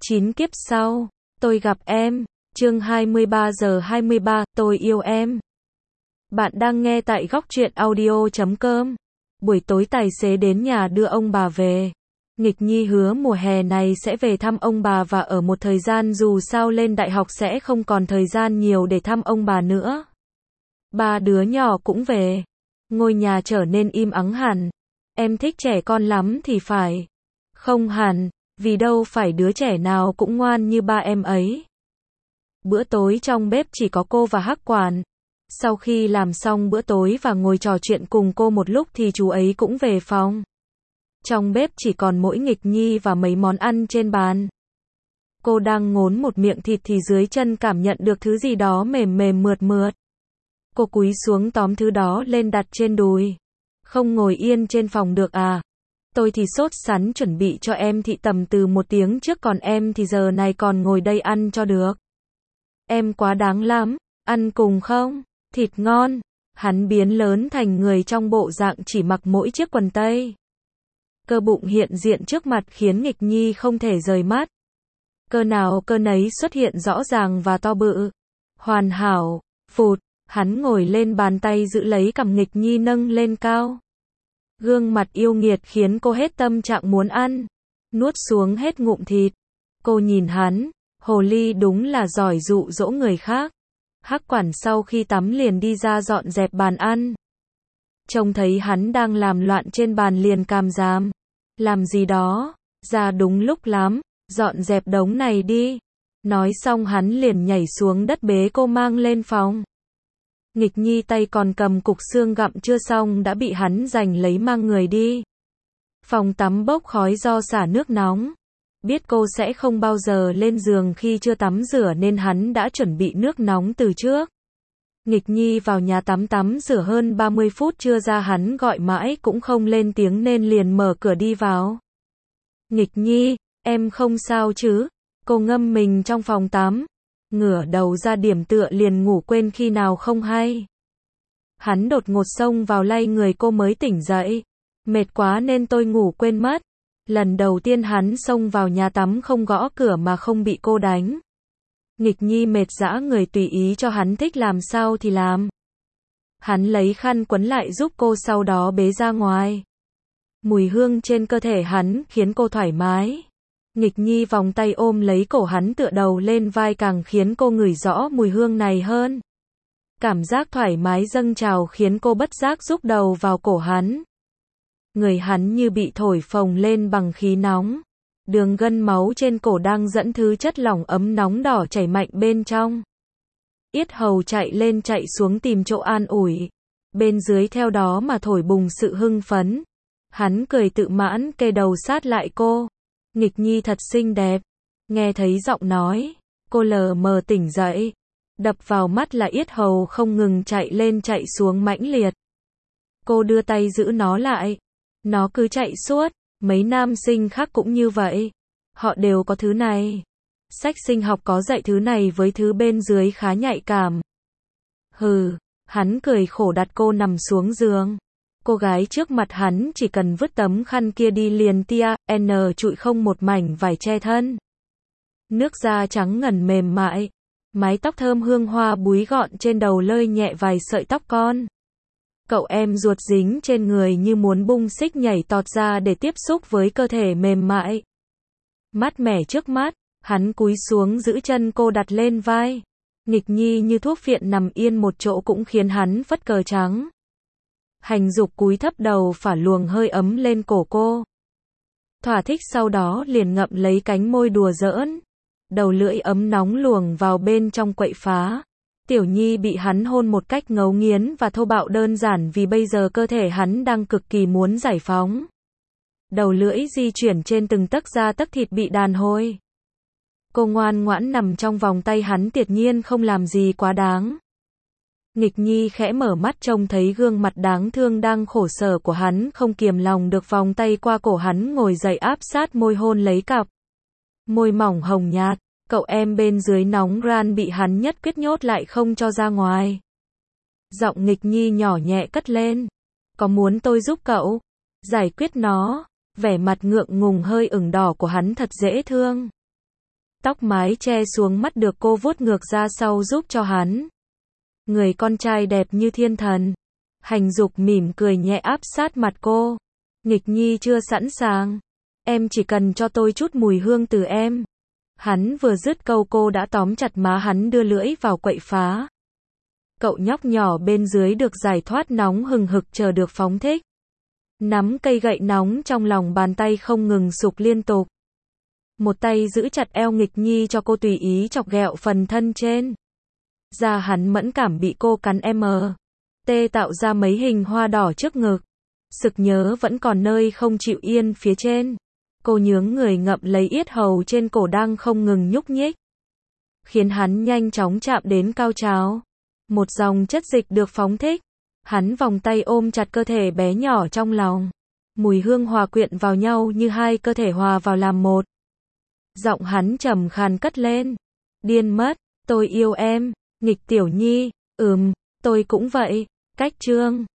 9 kiếp sau, tôi gặp em. Chương 23 giờ 23, tôi yêu em. Bạn đang nghe tại Góc Truyện Audio.com. Buổi tối tài xế đến nhà đưa ông bà về. Nghịch Nhi hứa mùa hè này sẽ về thăm ông bà và ở một thời gian, dù sao lên đại học sẽ không còn thời gian nhiều để thăm ông bà nữa. Ba đứa nhỏ cũng về. Ngôi nhà trở nên im ắng hẳn. Em thích trẻ con lắm thì phải. Không hẳn, vì đâu phải đứa trẻ nào cũng ngoan như ba em ấy. Bữa tối trong bếp chỉ có cô và Hắc Quản. Sau khi làm xong bữa tối và ngồi trò chuyện cùng cô một lúc thì chú ấy cũng về phòng. Trong bếp chỉ còn mỗi Nghịch Nhi và mấy món ăn trên bàn. Cô đang ngốn một miệng thịt thì dưới chân cảm nhận được thứ gì đó mềm mềm mượt mượt. Cô cúi xuống tóm thứ đó lên đặt trên đùi. Không ngồi yên trên phòng được à? Tôi thì sốt sắn chuẩn bị cho em thị tầm từ 1 tiếng trước, còn em thì giờ này còn ngồi đây ăn cho được. Em quá đáng lắm, ăn cùng không? Thịt ngon. Hắn biến lớn thành người trong bộ dạng chỉ mặc mỗi chiếc quần tây. Cơ bụng hiện diện trước mặt khiến Nghịch Nhi không thể rời mắt. Cơ nào cơ nấy xuất hiện rõ ràng và to bự. Hoàn hảo. Phụt. Hắn ngồi lên bàn tay giữ lấy cằm Nghịch Nhi nâng lên cao. Gương mặt yêu nghiệt khiến cô hết tâm trạng muốn ăn. Nuốt xuống hết ngụm thịt. Cô nhìn hắn. Hồ ly đúng là giỏi dụ dỗ người khác. Hắc Quản sau khi tắm liền đi ra dọn dẹp bàn ăn. Trông thấy hắn đang làm loạn trên bàn liền càm ràm. Làm gì đó? Ra đúng lúc lắm. Dọn dẹp đống này đi. Nói xong hắn liền nhảy xuống đất bế cô mang lên phòng. Nghịch Nhi tay còn cầm cục xương gặm chưa xong đã bị hắn giành lấy mang người đi. Phòng tắm bốc khói do xả nước nóng. Biết cô sẽ không bao giờ lên giường khi chưa tắm rửa nên hắn đã chuẩn bị nước nóng từ trước. Nghịch Nhi vào nhà tắm rửa hơn 30 phút chưa ra, hắn gọi mãi cũng không lên tiếng nên liền mở cửa đi vào. Nghịch Nhi, em không sao chứ? Cô ngâm mình trong phòng tắm. Ngửa đầu ra điểm tựa liền ngủ quên khi nào không hay. Hắn đột ngột xông vào lay người cô mới tỉnh dậy. Mệt quá nên tôi ngủ quên mất. Lần đầu tiên hắn xông vào nhà tắm không gõ cửa mà không bị cô đánh. Nghịch Nhi mệt dã người tùy ý cho hắn thích làm sao thì làm. Hắn lấy khăn quấn lại giúp cô sau đó bế ra ngoài. Mùi hương trên cơ thể hắn khiến cô thoải mái. Nghịch Nhi vòng tay ôm lấy cổ hắn tựa đầu lên vai càng khiến cô ngửi rõ mùi hương này hơn. Cảm giác thoải mái dâng trào khiến cô bất giác rúc đầu vào cổ hắn. Người hắn như bị thổi phồng lên bằng khí nóng. Đường gân máu trên cổ đang dẫn thứ chất lỏng ấm nóng đỏ chảy mạnh bên trong. Yết hầu chạy lên chạy xuống tìm chỗ an ủi. Bên dưới theo đó mà thổi bùng sự hưng phấn. Hắn cười tự mãn kê đầu sát lại cô. Nghịch Nhi thật xinh đẹp. Nghe thấy giọng nói, cô lờ mờ tỉnh dậy. Đập vào mắt là yết hầu không ngừng chạy lên chạy xuống mãnh liệt. Cô đưa tay giữ nó lại. Nó cứ chạy suốt. Mấy nam sinh khác cũng như vậy. Họ đều có thứ này. Sách sinh học có dạy thứ này với thứ bên dưới khá nhạy cảm. Hừ, hắn cười khổ đặt cô nằm xuống giường. Cô gái trước mặt hắn chỉ cần vứt tấm khăn kia đi liền tia, trụi không một mảnh vải che thân. Nước da trắng ngần mềm mại. Mái tóc thơm hương hoa búi gọn trên đầu lơi nhẹ vài sợi tóc con. Cậu em ruột dính trên người như muốn bung xích nhảy tọt ra để tiếp xúc với cơ thể mềm mại. Mát mẻ trước mắt, hắn cúi xuống giữ chân cô đặt lên vai. Nghịch Nhi như thuốc phiện nằm yên một chỗ cũng khiến hắn phất cờ trắng. Hành dục cúi thấp đầu phả luồng hơi ấm lên cổ cô. Thỏa thích sau đó liền ngậm lấy cánh môi đùa giỡn. Đầu lưỡi ấm nóng luồng vào bên trong quậy phá. Tiểu Nhi bị hắn hôn một cách ngấu nghiến và thô bạo đơn giản vì bây giờ cơ thể hắn đang cực kỳ muốn giải phóng. Đầu lưỡi di chuyển trên từng tấc da tấc thịt bị đàn hồi. Cô ngoan ngoãn nằm trong vòng tay hắn tuyệt nhiên không làm gì quá đáng. Nghịch Nhi khẽ mở mắt trông thấy gương mặt đáng thương đang khổ sở của hắn không kiềm lòng được vòng tay qua cổ hắn ngồi dậy áp sát môi hôn lấy cặp. Môi mỏng hồng nhạt. Cậu em bên dưới nóng ran bị hắn nhất quyết nhốt lại không cho ra ngoài. Giọng Nghịch Nhi nhỏ nhẹ cất lên. Có muốn tôi giúp cậu giải quyết nó? Vẻ mặt ngượng ngùng hơi ửng đỏ của hắn thật dễ thương. Tóc mái che xuống mắt được cô vuốt ngược ra sau giúp cho hắn. Người con trai đẹp như thiên thần. Hành Dục mỉm cười nhẹ áp sát mặt cô. Nghịch Nhi chưa sẵn sàng. Em chỉ cần cho tôi chút mùi hương từ em. Hắn vừa dứt câu cô đã tóm chặt má hắn đưa lưỡi vào quậy phá. Cậu nhóc nhỏ bên dưới được giải thoát nóng hừng hực chờ được phóng thích. Nắm cây gậy nóng trong lòng bàn tay không ngừng sục liên tục. Một tay giữ chặt eo Nghịch Nhi cho cô tùy ý chọc ghẹo phần thân trên. Da hắn mẫn cảm bị cô cắn tê tạo ra mấy hình hoa đỏ trước ngực. Sực nhớ vẫn còn nơi không chịu yên phía trên. Cô nhướng người ngậm lấy yết hầu trên cổ đang không ngừng nhúc nhích. Khiến hắn nhanh chóng chạm đến cao trào. Một dòng chất dịch được phóng thích. Hắn vòng tay ôm chặt cơ thể bé nhỏ trong lòng. Mùi hương hòa quyện vào nhau như hai cơ thể hòa vào làm một. Giọng hắn trầm khàn cất lên. Điên mất, tôi yêu em, Nghịch Tiểu Nhi, tôi cũng vậy. Cách chương